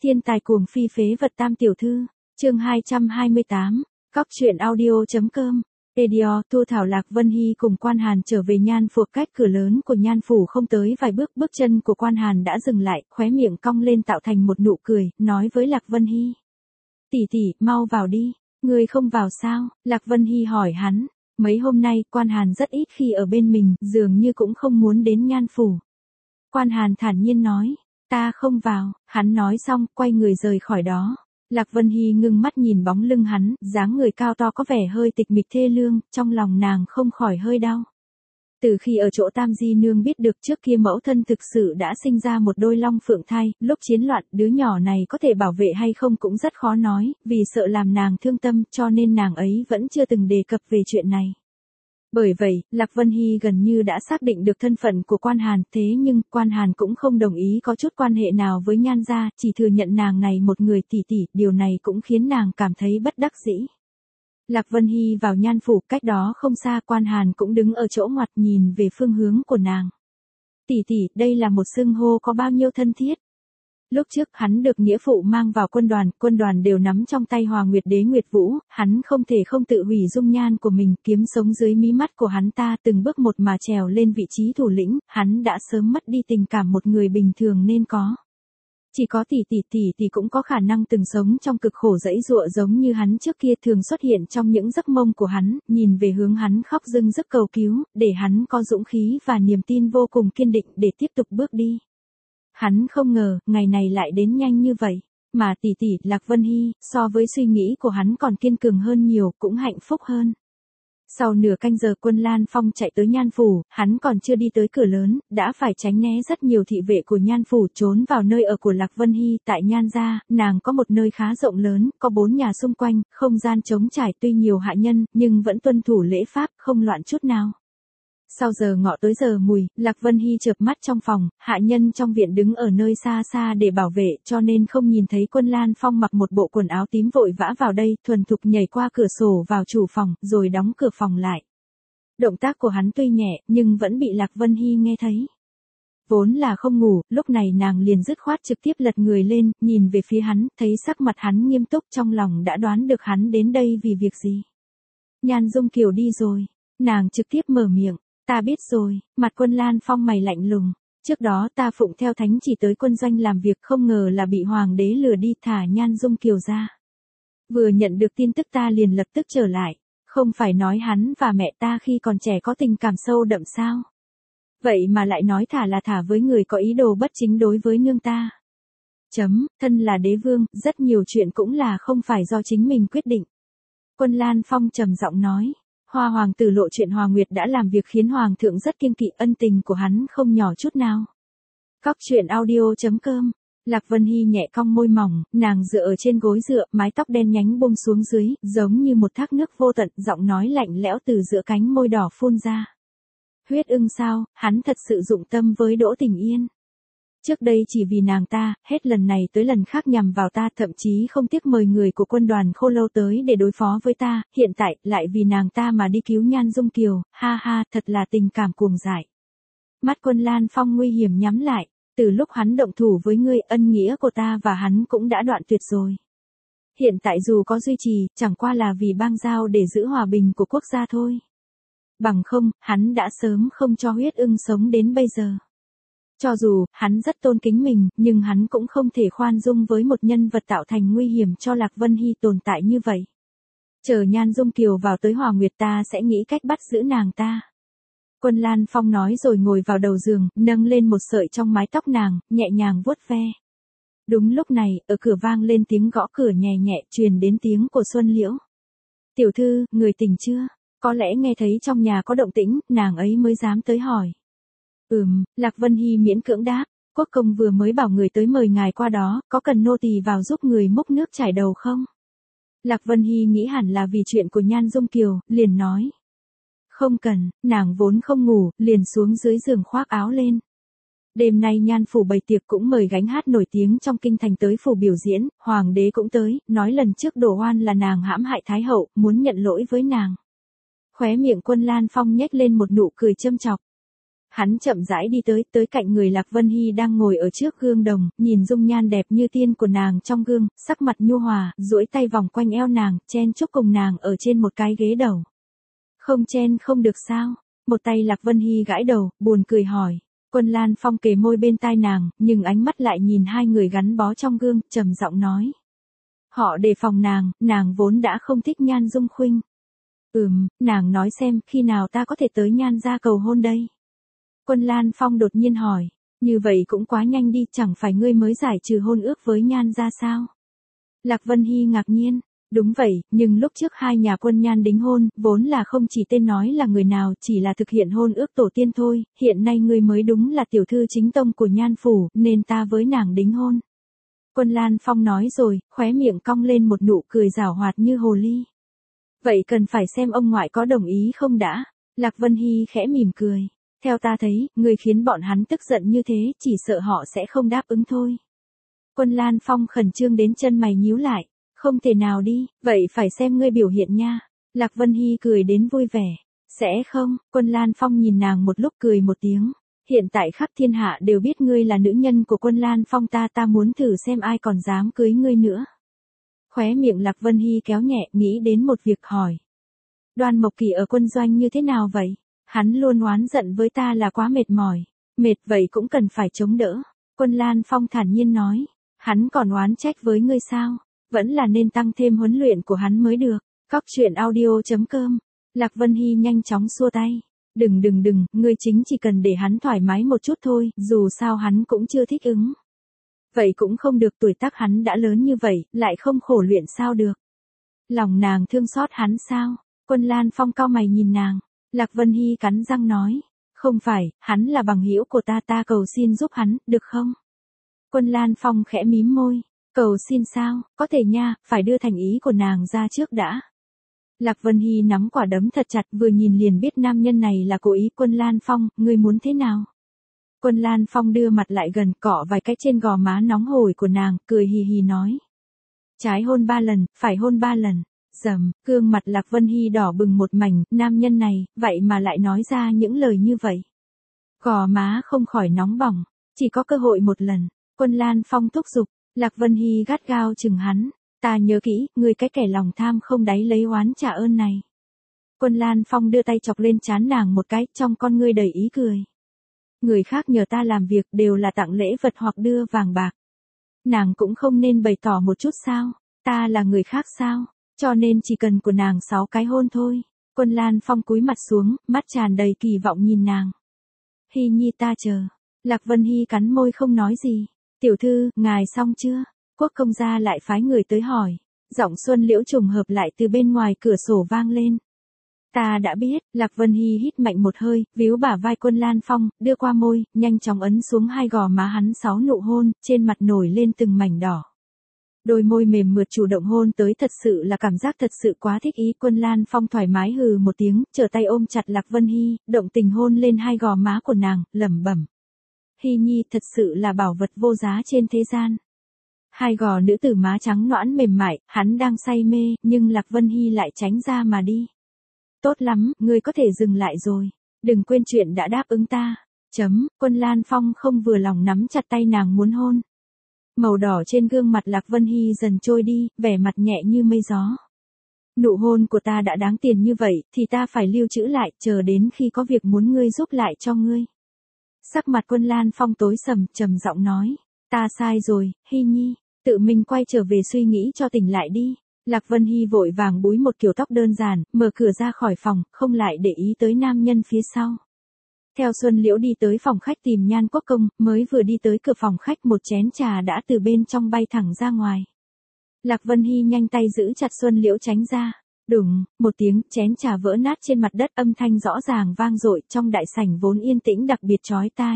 Thiên tài cuồng phi phế vật tam tiểu thư, chương 228, cóc truyện audio.com. Editor, Thu Thảo Lạc Vân Hy cùng Quan Hàn trở về Nhan Phủ, cách cửa lớn của Nhan Phủ không tới vài bước, bước chân của Quan Hàn đã dừng lại, khóe miệng cong lên tạo thành một nụ cười, nói với Lạc Vân Hy. Tỷ tỷ, mau vào đi, ngươi không vào sao? Lạc Vân Hy hỏi hắn, mấy hôm nay Quan Hàn rất ít khi ở bên mình, dường như cũng không muốn đến Nhan Phủ. Quan Hàn thản nhiên nói, ta không vào, hắn nói xong, quay người rời khỏi đó. Lạc Vân Hy ngưng mắt nhìn bóng lưng hắn, dáng người cao to có vẻ hơi tịch mịch thê lương, trong lòng nàng không khỏi hơi đau. Từ khi ở chỗ Tam Di Nương biết được trước kia mẫu thân thực sự đã sinh ra một đôi long phượng thai, lúc chiến loạn, đứa nhỏ này có thể bảo vệ hay không cũng rất khó nói, vì sợ làm nàng thương tâm cho nên nàng ấy vẫn chưa từng đề cập về chuyện này. Bởi vậy, Lạc Vân Hy gần như đã xác định được thân phận của Quan Hàn, thế nhưng Quan Hàn cũng không đồng ý có chút quan hệ nào với Nhan gia, chỉ thừa nhận nàng này một người tỷ tỷ, điều này cũng khiến nàng cảm thấy bất đắc dĩ. Lạc Vân Hy vào Nhan Phủ, cách đó không xa, Quan Hàn cũng đứng ở chỗ ngoặt nhìn về phương hướng của nàng. Tỷ tỷ, đây là một xưng hô có bao nhiêu thân thiết. Lúc trước hắn được nghĩa phụ mang vào quân đoàn đều nắm trong tay Hòa Nguyệt Đế Nguyệt Vũ, hắn không thể không tự hủy dung nhan của mình, kiếm sống dưới mí mắt của hắn ta, từng bước một mà trèo lên vị trí thủ lĩnh, hắn đã sớm mất đi tình cảm một người bình thường nên có. Chỉ có tỷ tỷ cũng có khả năng từng sống trong cực khổ dãy dụa giống như hắn trước kia, thường xuất hiện trong những giấc mộng của hắn, nhìn về hướng hắn khóc rưng rức cầu cứu, để hắn có dũng khí và niềm tin vô cùng kiên định để tiếp tục bước đi. Hắn không ngờ, ngày này lại đến nhanh như vậy, mà tỷ tỷ Lạc Vân Hy, so với suy nghĩ của hắn còn kiên cường hơn nhiều, cũng hạnh phúc hơn. Sau nửa canh giờ Quân Lan Phong chạy tới Nhan Phủ, hắn còn chưa đi tới cửa lớn, đã phải tránh né rất nhiều thị vệ của Nhan Phủ, trốn vào nơi ở của Lạc Vân Hy. Tại Nhan gia, nàng có một nơi khá rộng lớn, có 4 nhà xung quanh, không gian trống trải, tuy nhiều hạ nhân, nhưng vẫn tuân thủ lễ pháp, không loạn chút nào. Sau giờ ngọ tới giờ mùi, Lạc Vân Hy chợp mắt trong phòng, hạ nhân trong viện đứng ở nơi xa xa để bảo vệ, cho nên không nhìn thấy Quân Lan Phong mặc một bộ quần áo tím vội vã vào đây, thuần thục nhảy qua cửa sổ vào chủ phòng, rồi đóng cửa phòng lại. Động tác của hắn tuy nhẹ, nhưng vẫn bị Lạc Vân Hy nghe thấy. Vốn là không ngủ, lúc này nàng liền dứt khoát trực tiếp lật người lên, nhìn về phía hắn, thấy sắc mặt hắn nghiêm túc, trong lòng đã đoán được hắn đến đây vì việc gì. Nhan Dung Kiều đi rồi, nàng trực tiếp mở miệng. Ta biết rồi, mặt Quân Lan Phong mày lạnh lùng. Trước đó ta phụng theo thánh chỉ tới quân doanh làm việc, không ngờ là bị hoàng đế lừa đi, thả Nhan Dung Kiều ra. Vừa nhận được tin tức ta liền lập tức trở lại. Không phải nói hắn và mẹ ta khi còn trẻ có tình cảm sâu đậm sao? Vậy mà lại nói thả là thả với người có ý đồ bất chính đối với nương ta. Thân là đế vương, rất nhiều chuyện cũng là không phải do chính mình quyết định. Quân Lan Phong trầm giọng nói. Hoa hoàng tử lộ chuyện Hòa Nguyệt đã làm việc khiến hoàng thượng rất kiêng kỵ, ân tình của hắn không nhỏ chút nào. Cóc truyện audio.com. Lạc Vân Hy nhẹ cong môi mỏng, nàng dựa ở trên gối dựa, mái tóc đen nhánh buông xuống dưới, giống như một thác nước vô tận, giọng nói lạnh lẽo từ giữa cánh môi đỏ phun ra. Huyết Ưng sao, hắn thật sự dụng tâm với Đỗ Tình Yên. Trước đây chỉ vì nàng ta, hết lần này tới lần khác nhằm vào ta, thậm chí không tiếc mời người của quân đoàn Khô Lâu tới để đối phó với ta, hiện tại, lại vì nàng ta mà đi cứu Nhan Dung Kiều, ha ha, thật là tình cảm cuồng dại. Mắt Quân Lan Phong nguy hiểm nhắm lại, từ lúc hắn động thủ với ngươi, ân nghĩa của ta và hắn cũng đã đoạn tuyệt rồi. Hiện tại dù có duy trì, chẳng qua là vì bang giao để giữ hòa bình của quốc gia thôi. Bằng không, hắn đã sớm không cho Huyết Ưng sống đến bây giờ. Cho dù, hắn rất tôn kính mình, nhưng hắn cũng không thể khoan dung với một nhân vật tạo thành nguy hiểm cho Lạc Vân Hy tồn tại như vậy. Chờ Nhan Dung Kiều vào tới Hòa Nguyệt ta sẽ nghĩ cách bắt giữ nàng ta. Quân Lan Phong nói rồi ngồi vào đầu giường, nâng lên một sợi trong mái tóc nàng, nhẹ nhàng vuốt ve. Đúng lúc này, ở cửa vang lên tiếng gõ cửa nhẹ nhẹ, truyền đến tiếng của Xuân Liễu. Tiểu thư, người tỉnh chưa? Có lẽ nghe thấy trong nhà có động tĩnh, nàng ấy mới dám tới hỏi. Lạc Vân Hy miễn cưỡng đáp, quốc công vừa mới bảo người tới mời ngài qua đó, có cần nô tỳ vào giúp người múc nước chải đầu không? Lạc Vân Hy nghĩ hẳn là vì chuyện của Nhan Dung Kiều, liền nói. Không cần, nàng vốn không ngủ, liền xuống dưới giường khoác áo lên. Đêm nay Nhan Phủ bày tiệc cũng mời gánh hát nổi tiếng trong kinh thành tới phủ biểu diễn, hoàng đế cũng tới, nói lần trước đổ oan là nàng hãm hại thái hậu, muốn nhận lỗi với nàng. Khóe miệng Quân Lan Phong nhếch lên một nụ cười châm chọc. Hắn chậm rãi đi tới cạnh người Lạc Vân Hy đang ngồi ở trước gương đồng, nhìn dung nhan đẹp như tiên của nàng trong gương, sắc mặt nhu hòa, duỗi tay vòng quanh eo nàng, chen chúc cùng nàng ở trên một cái ghế đầu. Không chen không được sao? Một tay Lạc Vân Hy gãi đầu, buồn cười hỏi. Quân Lan Phong kề môi bên tai nàng, nhưng ánh mắt lại nhìn hai người gắn bó trong gương, trầm giọng nói. Họ đề phòng nàng vốn đã không thích Nhan Dung Khuynh. Nàng nói xem, khi nào ta có thể tới Nhan gia cầu hôn đây? Quân Lan Phong đột nhiên hỏi, như vậy cũng quá nhanh đi, chẳng phải ngươi mới giải trừ hôn ước với Nhan gia sao? Lạc Vân Hy ngạc nhiên, đúng vậy, nhưng lúc trước hai nhà Quân Nhan đính hôn, vốn là không chỉ tên nói là người nào, chỉ là thực hiện hôn ước tổ tiên thôi, hiện nay ngươi mới đúng là tiểu thư chính tông của Nhan phủ, nên ta với nàng đính hôn. Quân Lan Phong nói rồi, khóe miệng cong lên một nụ cười giảo hoạt như hồ ly. Vậy cần phải xem ông ngoại có đồng ý không đã? Lạc Vân Hy khẽ mỉm cười. Theo ta thấy, ngươi khiến bọn hắn tức giận như thế, chỉ sợ họ sẽ không đáp ứng thôi. Quân Lan Phong khẩn trương đến chân mày nhíu lại. Không thể nào đi, vậy phải xem ngươi biểu hiện nha. Lạc Vân Hy cười đến vui vẻ. Sẽ không? Quân Lan Phong nhìn nàng một lúc cười một tiếng. Hiện tại khắp thiên hạ đều biết ngươi là nữ nhân của Quân Lan Phong, ta muốn thử xem ai còn dám cưới ngươi nữa. Khóe miệng Lạc Vân Hy kéo nhẹ, nghĩ đến một việc hỏi. Đoan Mộc Kỳ ở quân doanh như thế nào vậy? Hắn luôn oán giận với ta là quá mệt mỏi. Mệt vậy cũng cần phải chống đỡ. Quân Lan Phong thản nhiên nói. Hắn còn oán trách với ngươi sao? Vẫn là nên tăng thêm huấn luyện của hắn mới được. Cóc truyện audio.com. Lạc Vân Hy nhanh chóng xua tay. Đừng, ngươi chính chỉ cần để hắn thoải mái một chút thôi, dù sao hắn cũng chưa thích ứng. Vậy cũng không được, tuổi tác hắn đã lớn như vậy, lại không khổ luyện sao được. Lòng nàng thương xót hắn sao? Quân Lan Phong cau mày nhìn nàng. Lạc Vân Hy cắn răng nói. Không phải, hắn là bằng hữu của ta cầu xin giúp hắn, được không? Quân Lan Phong khẽ mím môi. Cầu xin sao, có thể nha, phải đưa thành ý của nàng ra trước đã. Lạc Vân Hy nắm quả đấm thật chặt, vừa nhìn liền biết nam nhân này là cố ý. Quân Lan Phong, ngươi muốn thế nào? Quân Lan Phong đưa mặt lại gần, cọ vài cái trên gò má nóng hổi của nàng, cười hì hì nói. Trái hôn 3 lần, phải hôn 3 lần. Gương mặt Lạc Vân Hy đỏ bừng một mảnh, nam nhân này, vậy mà lại nói ra những lời như vậy. Gò má không khỏi nóng bỏng, chỉ có cơ hội một lần. Quân Lan Phong thúc giục, Lạc Vân Hy gắt gao chừng hắn. Ta nhớ kỹ, ngươi cái kẻ lòng tham không đáy lấy oán trả ơn này. Quân Lan Phong đưa tay chọc lên trán nàng một cái, trong con ngươi đầy ý cười. Người khác nhờ ta làm việc đều là tặng lễ vật hoặc đưa vàng bạc. Nàng cũng không nên bày tỏ một chút sao? Ta là người khác sao? Cho nên chỉ cần của nàng 6 cái hôn thôi. Quân Lan Phong cúi mặt xuống, mắt tràn đầy kỳ vọng nhìn nàng. Hy nhi ta chờ. Lạc Vân Hy cắn môi không nói gì. Tiểu thư, ngài xong chưa? Quốc công gia lại phái người tới hỏi. Giọng Xuân Liễu trùng hợp lại từ bên ngoài cửa sổ vang lên. Ta đã biết. Lạc Vân Hy hít mạnh một hơi, víu bả vai Quân Lan Phong, đưa qua môi, nhanh chóng ấn xuống hai gò má hắn 6 nụ hôn, trên mặt nổi lên từng mảnh đỏ. Đôi môi mềm mượt chủ động hôn tới, thật sự là cảm giác thật sự quá thích ý. Quân Lan Phong thoải mái hừ một tiếng, trở tay ôm chặt Lạc Vân Hy, động tình hôn lên hai gò má của nàng, lẩm bẩm. Hy nhi thật sự là bảo vật vô giá trên thế gian. Hai gò nữ tử má trắng nõn mềm mại, hắn đang say mê, nhưng Lạc Vân Hy lại tránh ra mà đi. Tốt lắm, ngươi có thể dừng lại rồi. Đừng quên chuyện đã đáp ứng ta. Quân Lan Phong không vừa lòng nắm chặt tay nàng muốn hôn. Màu đỏ trên gương mặt Lạc Vân Hy dần trôi đi, vẻ mặt nhẹ như mây gió. Nụ hôn của ta đã đáng tiền như vậy, thì ta phải lưu trữ lại, chờ đến khi có việc muốn ngươi giúp lại cho ngươi. Sắc mặt Quân Lan Phong tối sầm, trầm giọng nói. Ta sai rồi, Hy nhi, tự mình quay trở về suy nghĩ cho tỉnh lại đi. Lạc Vân Hy vội vàng búi một kiểu tóc đơn giản, mở cửa ra khỏi phòng, không lại để ý tới nam nhân phía sau. Theo Xuân Liễu đi tới phòng khách tìm Nhan Quốc Công, mới vừa đi tới cửa phòng khách một chén trà đã từ bên trong bay thẳng ra ngoài. Lạc Vân Hy nhanh tay giữ chặt Xuân Liễu tránh ra. Đùng, một tiếng, chén trà vỡ nát trên mặt đất, âm thanh rõ ràng vang dội trong đại sảnh vốn yên tĩnh đặc biệt chói tai.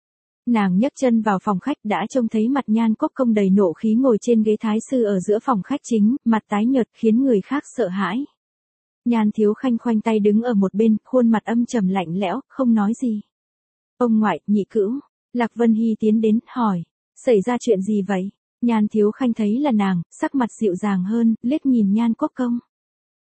Nàng nhấc chân vào phòng khách đã trông thấy mặt Nhan Quốc Công đầy nộ khí ngồi trên ghế thái sư ở giữa phòng khách chính, mặt tái nhợt khiến người khác sợ hãi. Nhan Thiếu Khanh khoanh tay đứng ở một bên, khuôn mặt âm trầm lạnh lẽo, không nói gì. Ông ngoại, nhị cữu. Lạc Vân Hy tiến đến, hỏi. Xảy ra chuyện gì vậy? Nhan Thiếu Khanh thấy là nàng, sắc mặt dịu dàng hơn, liếc nhìn Nhan Quốc Công.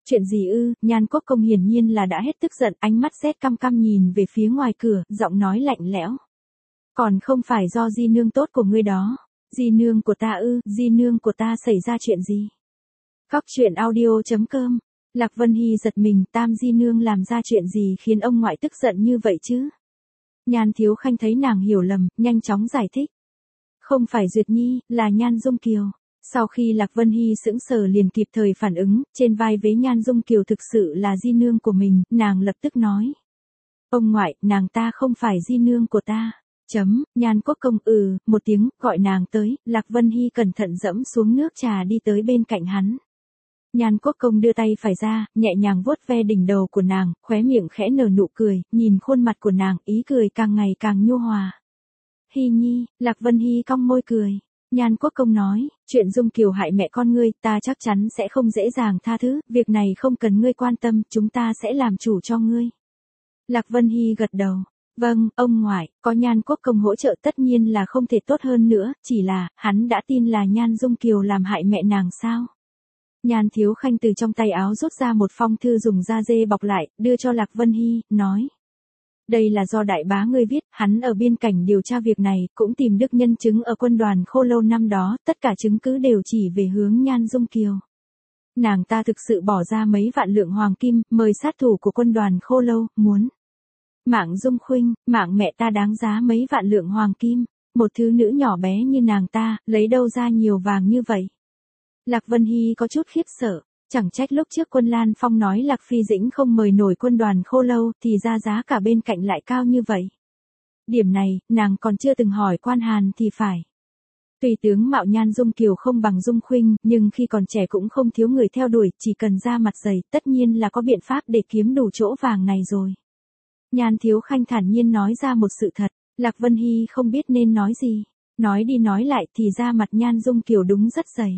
Chuyện gì ư? Nhan Quốc Công hiển nhiên là đã hết tức giận, ánh mắt rét căm căm nhìn về phía ngoài cửa, giọng nói lạnh lẽo. Còn không phải do di nương tốt của ngươi đó. Di nương của ta ư? Di nương của ta xảy ra chuyện gì? Cóc truyện audio.com. Lạc Vân Hy giật mình, Tam di nương làm ra chuyện gì khiến ông ngoại tức giận như vậy chứ? Nhan Thiếu Khanh thấy nàng hiểu lầm, nhanh chóng giải thích. Không phải Duyệt Nhi, là Nhan Dung Kiều. Sau khi Lạc Vân Hy sững sờ liền kịp thời phản ứng, trên vai vế Nhan Dung Kiều thực sự là di nương của mình, nàng lập tức nói. Ông ngoại, nàng ta không phải di nương của ta. Nhan Quốc Công một tiếng, gọi nàng tới, Lạc Vân Hy cẩn thận dẫm xuống nước trà đi tới bên cạnh hắn. Nhan Quốc Công đưa tay phải ra, nhẹ nhàng vuốt ve đỉnh đầu của nàng, khóe miệng khẽ nở nụ cười, nhìn khuôn mặt của nàng, ý cười càng ngày càng nhu hòa. Hy Nhi, Lạc Vân Hy cong môi cười. Nhan Quốc Công nói, chuyện Dung Kiều hại mẹ con ngươi, ta chắc chắn sẽ không dễ dàng tha thứ, việc này không cần ngươi quan tâm, chúng ta sẽ làm chủ cho ngươi. Lạc Vân Hy gật đầu. Vâng, ông ngoại, có Nhan Quốc Công hỗ trợ tất nhiên là không thể tốt hơn nữa, chỉ là, hắn đã tin là Nhan Dung Kiều làm hại mẹ nàng sao? Nhan Thiếu Khanh từ trong tay áo rút ra một phong thư dùng da dê bọc lại, đưa cho Lạc Vân Hy, nói. Đây là do đại bá ngươi viết, hắn ở biên cảnh điều tra việc này, cũng tìm được nhân chứng ở quân đoàn Khô Lâu năm đó, tất cả chứng cứ đều chỉ về hướng Nhan Dung Kiều. Nàng ta thực sự bỏ ra mấy vạn lượng hoàng kim, mời sát thủ của quân đoàn Khô Lâu, muốn. Mạng Dung Khuynh, mạng mẹ ta đáng giá mấy vạn lượng hoàng kim, một thứ nữ nhỏ bé như nàng ta, lấy đâu ra nhiều vàng như vậy. Lạc Vân Hy có chút khiếp sợ, chẳng trách lúc trước quân Lan Phong nói Lạc Phi Dĩnh không mời nổi quân đoàn Khô Lâu thì ra giá cả bên cạnh lại cao như vậy. Điểm này, nàng còn chưa từng hỏi Quan Hàn thì phải. Tùy tướng mạo Nhan Dung Kiều không bằng Dung Khuynh, nhưng khi còn trẻ cũng không thiếu người theo đuổi, chỉ cần ra mặt dày, tất nhiên là có biện pháp để kiếm đủ chỗ vàng này rồi. Nhan Thiếu Khanh thản nhiên nói ra một sự thật, Lạc Vân Hy không biết nên nói gì. Nói đi nói lại thì da mặt Nhan Dung Kiều đúng rất dày.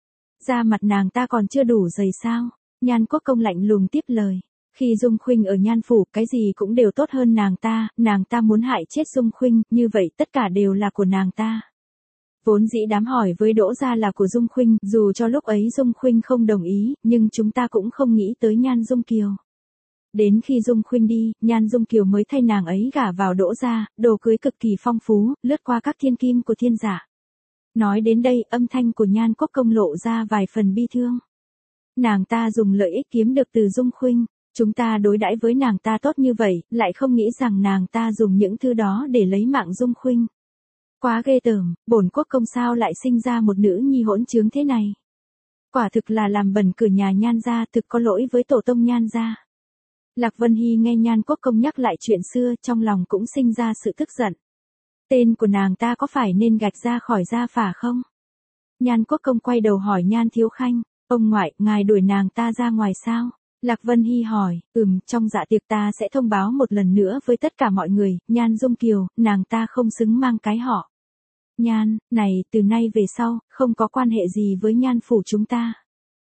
Da mặt nàng ta còn chưa đủ dày sao? Nhan Quốc Công lạnh lùng tiếp lời. Khi Dung Khuynh ở Nhan Phủ, cái gì cũng đều tốt hơn nàng ta muốn hại chết Dung Khuynh, như vậy tất cả đều là của nàng ta. Vốn dĩ đám hỏi với Đỗ gia là của Dung Khuynh, dù cho lúc ấy Dung Khuynh không đồng ý, nhưng chúng ta cũng không nghĩ tới Nhan Dung Kiều. Đến khi Dung Khuynh đi, Nhan Dung Kiều mới thay nàng ấy gả vào Đỗ gia, đồ cưới cực kỳ phong phú, lướt qua các thiên kim của thiên giả. Nói đến đây, âm thanh của Nhan Quốc Công lộ ra vài phần bi thương. Nàng ta dùng lợi ích kiếm được từ Dung Khuynh, chúng ta đối đãi với nàng ta tốt như vậy, lại không nghĩ rằng nàng ta dùng những thứ đó để lấy mạng Dung Khuynh. Quá ghê tởm, bổn quốc công sao lại sinh ra một nữ nhi hỗn trướng thế này. Quả thực là làm bẩn cửa nhà Nhan gia, thực có lỗi với tổ tông Nhan gia. Lạc Vân Hy nghe Nhan Quốc Công nhắc lại chuyện xưa, trong lòng cũng sinh ra sự tức giận. Tên của nàng ta có phải nên gạch ra khỏi gia phả không? Nhan Quốc Công quay đầu hỏi Nhan Thiếu Khanh, ông ngoại, ngài đuổi nàng ta ra ngoài sao? Lạc Vân Hy hỏi, trong dạ tiệc ta sẽ thông báo một lần nữa với tất cả mọi người, Nhan Dung Kiều, nàng ta không xứng mang cái họ. Nhan, này, từ nay về sau, không có quan hệ gì với Nhan Phủ chúng ta.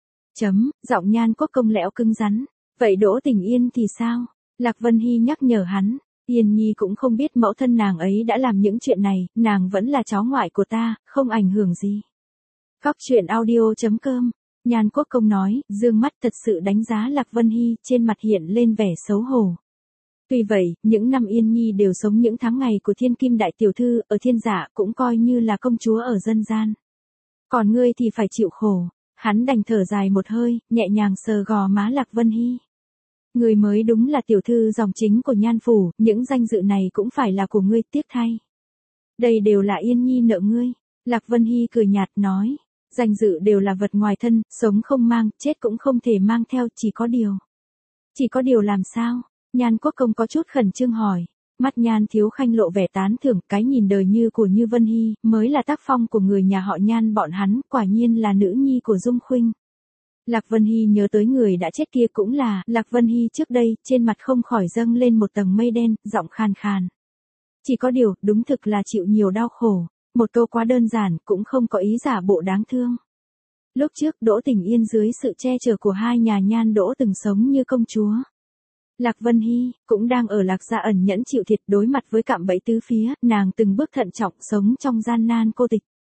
Giọng Nhan Quốc Công lẽo cứng rắn. Vậy Đỗ Tình Yên thì sao? Lạc Vân Hy nhắc nhở hắn. Yên Nhi cũng không biết mẫu thân nàng ấy đã làm những chuyện này, nàng vẫn là cháu ngoại của ta, không ảnh hưởng gì. Cóc truyện audio.com. Nhan Quốc Công nói, dương mắt thật sự đánh giá Lạc Vân Hy, trên mặt hiện lên vẻ xấu hổ. Tuy vậy, những năm Yên Nhi đều sống những tháng ngày của thiên kim đại tiểu thư, ở thiên giả cũng coi như là công chúa ở dân gian. Còn ngươi thì phải chịu khổ. Hắn đành thở dài một hơi, nhẹ nhàng sờ gò má Lạc Vân Hy. Ngươi mới đúng là tiểu thư dòng chính của Nhan Phủ, những danh dự này cũng phải là của ngươi, tiếc thay. Đây đều là Yên Nhi nợ ngươi. Lạc Vân Hy cười nhạt nói, danh dự đều là vật ngoài thân, sống không mang, chết cũng không thể mang theo, chỉ có điều. Chỉ có điều làm sao? Nhan Quốc Công có chút khẩn trương hỏi. Mắt Nhan Thiếu Khanh lộ vẻ tán thưởng, cái nhìn đời như của Như Vân Hy, mới là tác phong của người nhà họ Nhan bọn hắn, quả nhiên là nữ nhi của Dung Khuynh. Lạc Vân Hy nhớ tới người đã chết kia cũng là, Lạc Vân Hy trước đây, trên mặt không khỏi dâng lên một tầng mây đen, giọng khàn khàn. Chỉ có điều, đúng thực là chịu nhiều đau khổ, một câu quá đơn giản, cũng không có ý giả bộ đáng thương. Lúc trước Đỗ Tình Yên dưới sự che chở của hai nhà Nhan Đỗ từng sống như công chúa. Lạc Vân Hy, cũng đang ở Lạc gia ẩn nhẫn chịu thiệt, đối mặt với cạm bẫy tứ phía, nàng từng bước thận trọng sống trong gian nan cô tịch.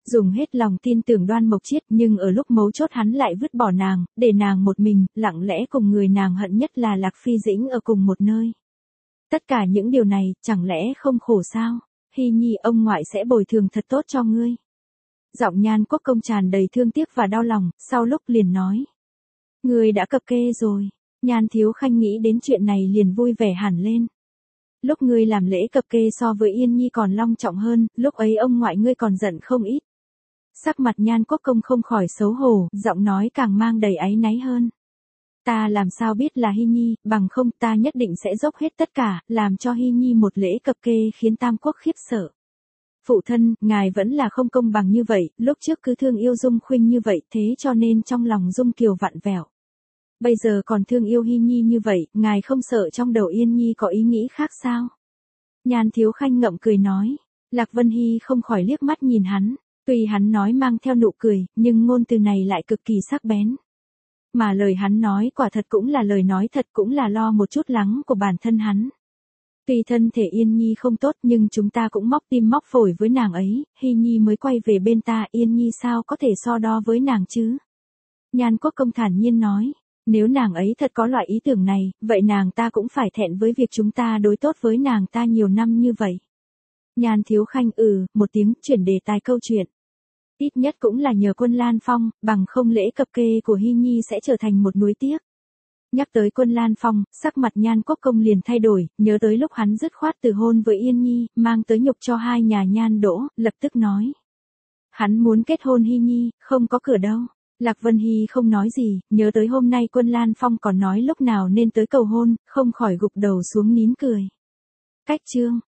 dùng hết lòng tin tưởng Đoan Mộc Chiết, nhưng ở lúc mấu chốt hắn lại vứt bỏ nàng, để nàng một mình, lặng lẽ cùng người nàng hận nhất là Lạc Phi Dĩnh ở cùng một nơi. Tất cả những điều này, chẳng lẽ không khổ sao? Hy nhi, ông ngoại sẽ bồi thường thật tốt cho ngươi. Giọng Nhan Quốc Công tràn đầy thương tiếc và đau lòng, sau lúc liền nói. Ngươi đã cập kê rồi. Nhan Thiếu Khanh nghĩ đến chuyện này liền vui vẻ hẳn lên. Lúc ngươi làm lễ cập kê so với Yên Nhi còn long trọng hơn, lúc ấy ông ngoại ngươi còn giận không ít. Sắc mặt Nhan Quốc Công không khỏi xấu hổ, giọng nói càng mang đầy áy náy hơn. Ta làm sao biết là Hy Nhi, bằng không ta nhất định sẽ dốc hết tất cả, làm cho Hy Nhi một lễ cập kê khiến Tam Quốc khiếp sợ. Phụ thân, ngài vẫn là không công bằng như vậy, lúc trước cứ thương yêu Dung Khuynh như vậy, thế cho nên trong lòng Dung Kiều vặn vẹo. Bây giờ còn thương yêu Hy Nhi như vậy, ngài không sợ trong đầu Yên Nhi có ý nghĩ khác sao? Nhan Thiếu Khanh ngậm cười nói. Lạc Vân Hy không khỏi liếc mắt nhìn hắn. Tuy hắn nói mang theo nụ cười, nhưng ngôn từ này lại cực kỳ sắc bén. Mà lời hắn nói quả thật cũng là lời nói thật, cũng là lo một chút lắng của bản thân hắn. Tuy thân thể Yên Nhi không tốt nhưng chúng ta cũng móc tim móc phổi với nàng ấy, Hy Nhi mới quay về bên ta, Yên Nhi sao có thể so đo với nàng chứ? Nhan Quốc Công thản nhiên nói. Nếu nàng ấy thật có loại ý tưởng này, vậy nàng ta cũng phải thẹn với việc chúng ta đối tốt với nàng ta nhiều năm như vậy. Nhan Thiếu Khanh một tiếng chuyển đề tài câu chuyện. Ít nhất cũng là nhờ Quân Lan Phong, bằng không lễ cập kê của Hy Nhi sẽ trở thành một nuối tiếc. Nhắc tới Quân Lan Phong, sắc mặt Nhan Quốc Công liền thay đổi, nhớ tới lúc hắn dứt khoát từ hôn với Yên Nhi, mang tới nhục cho hai nhà Nhan Đỗ, lập tức nói. Hắn muốn kết hôn Hy Nhi, không có cửa đâu. Lạc Vân Hy không nói gì, nhớ tới hôm nay Quân Lan Phong còn nói lúc nào nên tới cầu hôn, không khỏi gục đầu xuống nín cười. Cách chương